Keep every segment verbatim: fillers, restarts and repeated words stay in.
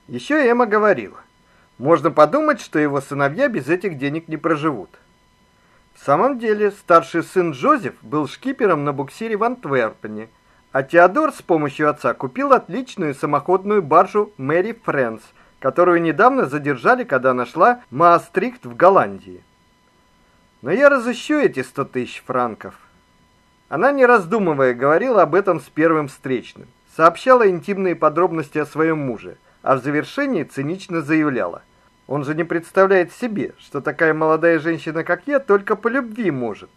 Еще Эмма говорила: можно подумать, что его сыновья без этих денег не проживут. В самом деле, старший сын Джозеф был шкипером на буксире в Антверпене, а Теодор с помощью отца купил отличную самоходную баржу Мэри Фрэнс, которую недавно задержали, когда нашла Маастрихт в Голландии. Но я разыщу эти сто тысяч франков. Она, не раздумывая, говорила об этом с первым встречным, сообщала интимные подробности о своем муже, а в завершении цинично заявляла: он же не представляет себе, что такая молодая женщина, как я, только по любви может.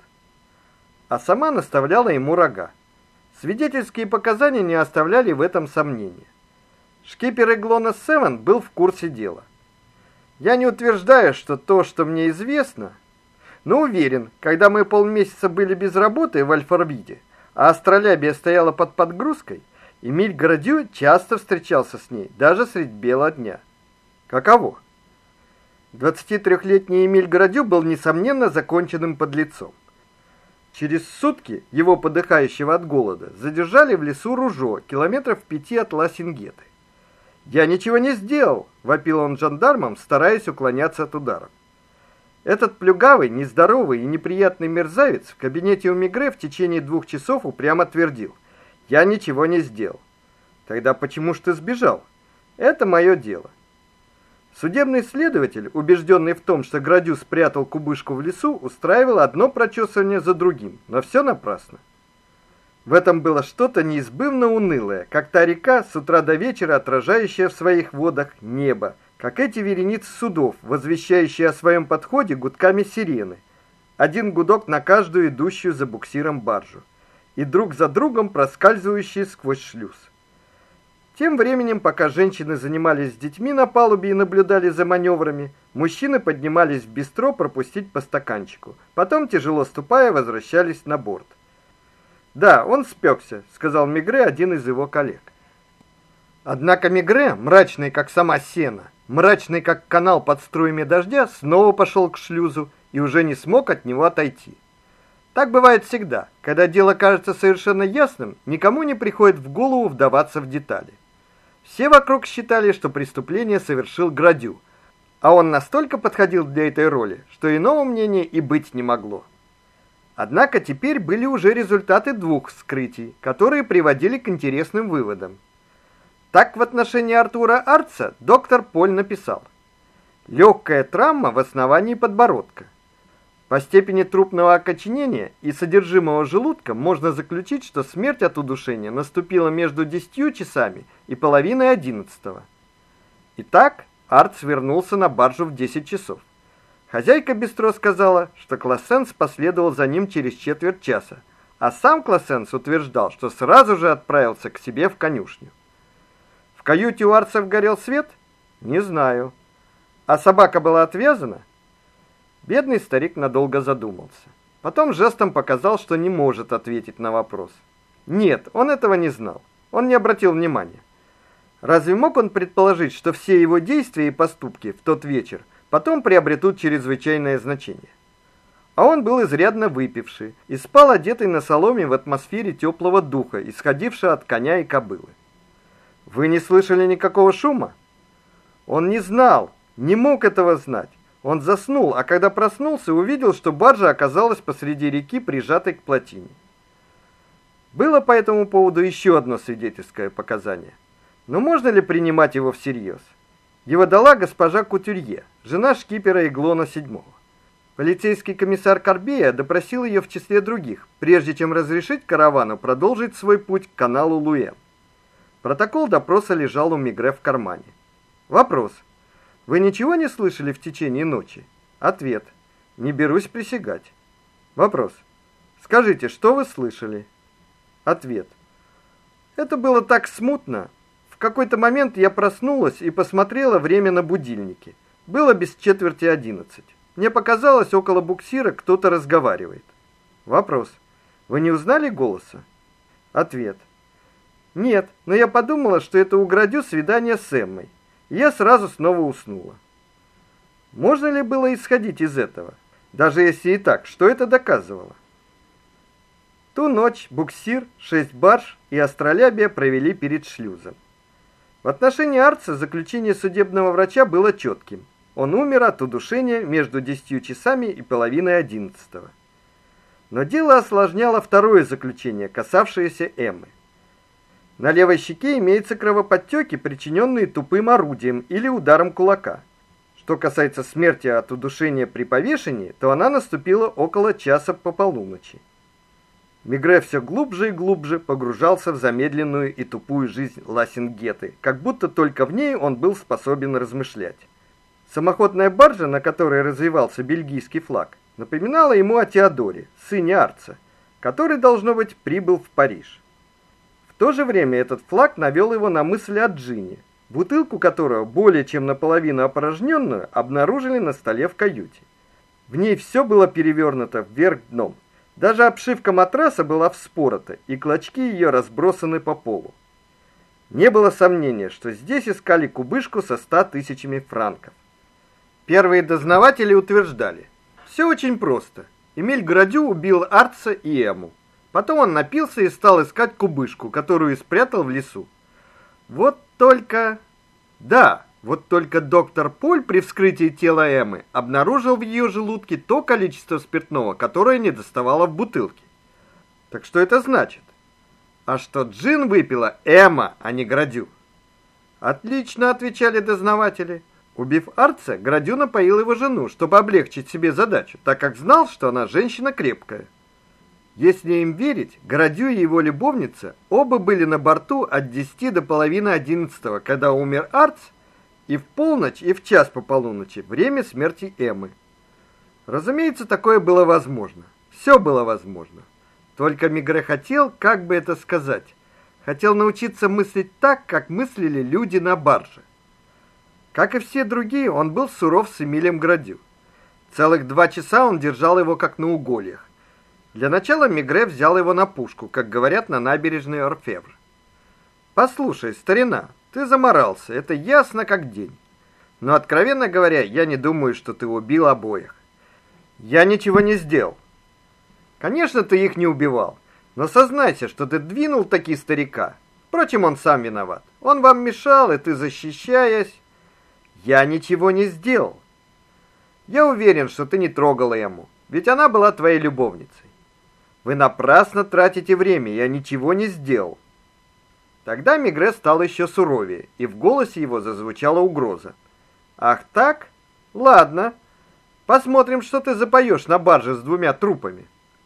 А сама наставляла ему рога. Свидетельские показания не оставляли в этом сомнения. Шкипер Иглона Севен был в курсе дела. Я не утверждаю, что то, что мне известно, но уверен, когда мы полмесяца были без работы в Альфарвиде, а Астролябия стояла под подгрузкой, Эмиль Градю часто встречался с ней, даже средь бела дня. Каково? двадцатитрёхлетний Эмиль Градю был, несомненно, законченным подлецом. Через сутки его, подыхающего от голода, задержали в лесу Ружо, километров в пяти от Ла-Сингеты. «Я ничего не сделал!» — вопил он жандармам, стараясь уклоняться от ударов. Этот плюгавый, нездоровый и неприятный мерзавец в кабинете у Мегре в течение двух часов упрямо твердил: «Я ничего не сделал». «Тогда почему ж ты сбежал?» «Это мое дело». Судебный следователь, убежденный в том, что Градю спрятал кубышку в лесу, устраивал одно прочесывание за другим, но все напрасно. В этом было что-то неизбывно унылое, как та река, с утра до вечера отражающая в своих водах небо, как эти вереницы судов, возвещающие о своем подходе гудками сирены. Один гудок на каждую идущую за буксиром баржу, и друг за другом проскальзывающие сквозь шлюз. Тем временем, пока женщины занимались с детьми на палубе и наблюдали за маневрами, мужчины поднимались в бистро пропустить по стаканчику. Потом, тяжело ступая, возвращались на борт. «Да, он спекся», — сказал Мегре, один из его коллег. Однако Мегре, мрачный как сама сена, мрачный как канал под струями дождя, снова пошел к шлюзу и уже не смог от него отойти. Так бывает всегда, когда дело кажется совершенно ясным, никому не приходит в голову вдаваться в детали. Все вокруг считали, что преступление совершил Градю, а он настолько подходил для этой роли, что иного мнения и быть не могло. Однако теперь были уже результаты двух вскрытий, которые приводили к интересным выводам. Так, в отношении Артура Арца доктор Поль написал: легкая травма в основании подбородка. По степени трупного окоченения и содержимого желудка можно заключить, что смерть от удушения наступила между десятью часами и половиной одиннадцатого. Итак, Арц вернулся на баржу в десять часов. Хозяйка бистро сказала, что Классенс последовал за ним через четверть часа, а сам Классенс утверждал, что сразу же отправился к себе в конюшню. В каюте у Арца горел свет? Не знаю. А собака была отвязана? Бедный старик надолго задумался. Потом жестом показал, что не может ответить на вопрос. Нет, он этого не знал. Он не обратил внимания. Разве мог он предположить, что все его действия и поступки в тот вечер потом приобретут чрезвычайное значение? А он был изрядно выпивший и спал одетый на соломе в атмосфере теплого духа, исходившего от коня и кобылы. Вы не слышали никакого шума? Он не знал, не мог этого знать. Он заснул, а когда проснулся, увидел, что баржа оказалась посреди реки, прижатой к плотине. Было по этому поводу еще одно свидетельское показание. Но можно ли принимать его всерьез? Его дала госпожа Кутюрье, жена шкипера Иглона седьмого. Полицейский комиссар Корбея допросил ее в числе других, прежде чем разрешить каравану продолжить свой путь к каналу Луэн. Протокол допроса лежал у Мегре в кармане. Вопрос: вы ничего не слышали в течение ночи? Ответ: не берусь присягать. Вопрос: скажите, что вы слышали? Ответ: это было так смутно. В какой-то момент я проснулась и посмотрела время на будильнике. Было без четверти одиннадцать. Мне показалось, около буксира кто-то разговаривает. Вопрос: вы не узнали голоса? Ответ: нет, но я подумала, что это у Градю свидание с Эммой. Я сразу снова уснула. Можно ли было исходить из этого? Даже если и так, что это доказывало? Ту ночь буксир, шесть барж и Астролябия провели перед шлюзом. В отношении Арца заключение судебного врача было четким. Он умер от удушения между десятью часами и половиной одиннадцатого. Но дело осложняло второе заключение, касавшееся Эммы. На левой щеке имеются кровоподтеки, причиненные тупым орудием или ударом кулака. Что касается смерти от удушения при повешении, то она наступила около часа по полуночи. Мегре все глубже и глубже погружался в замедленную и тупую жизнь Ласингеты, как будто только в ней он был способен размышлять. Самоходная баржа, на которой развивался бельгийский флаг, напоминала ему о Теодоре, сыне Арца, который, должно быть, прибыл в Париж. В то же время этот флаг навел его на мысль о джине, бутылку которого, более чем наполовину опорожненную, обнаружили на столе в каюте. В ней все было перевернуто вверх дном. Даже обшивка матраса была вспорота, и клочки ее разбросаны по полу. Не было сомнения, что здесь искали кубышку со ста тысячами франков. Первые дознаватели утверждали: все очень просто. Эмиль Градю убил Арца и Эмму. Потом он напился и стал искать кубышку, которую спрятал в лесу. Вот только... Да, вот только доктор Поль при вскрытии тела Эммы обнаружил в ее желудке то количество спиртного, которое недоставало в бутылке. Так что это значит? А что джин выпила Эмма, а не Градю? Отлично, отвечали дознаватели. Убив Арца, Градю напоил его жену, чтобы облегчить себе задачу, так как знал, что она женщина крепкая. Если им верить, Градю и его любовница оба были на борту от десяти до половины одиннадцатого, когда умер Арц, и в полночь, и в час по полуночи, время смерти Эммы. Разумеется, такое было возможно. Все было возможно. Только Мегре хотел, как бы это сказать, хотел научиться мыслить так, как мыслили люди на барже. Как и все другие, он был суров с Эмилем Градю. Целых два часа он держал его как на угольях. Для начала Мегре взял его на пушку, как говорят на набережной Орфевр. Послушай, старина, ты заморался, это ясно как день. Но откровенно говоря, я не думаю, что ты убил обоих. Я ничего не сделал. Конечно, ты их не убивал, но сознайся, что ты двинул таки старика. Впрочем, он сам виноват. Он вам мешал, и ты, защищаясь... Я ничего не сделал. Я уверен, что ты не трогала ему, ведь она была твоей любовницей. Вы напрасно тратите время, я ничего не сделал. Тогда Мегре стал еще суровее, и в голосе его зазвучала угроза. Ах так? Ладно. Посмотрим, что ты запоешь на барже с двумя трупами.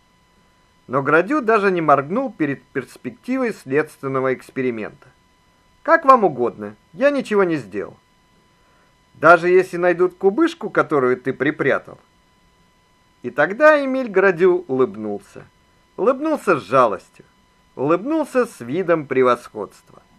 Но Градю даже не моргнул перед перспективой следственного эксперимента. Как вам угодно, я ничего не сделал. Даже если найдут кубышку, которую ты припрятал. И тогда Эмиль Градю улыбнулся. Улыбнулся с жалостью. Улыбнулся с видом превосходства.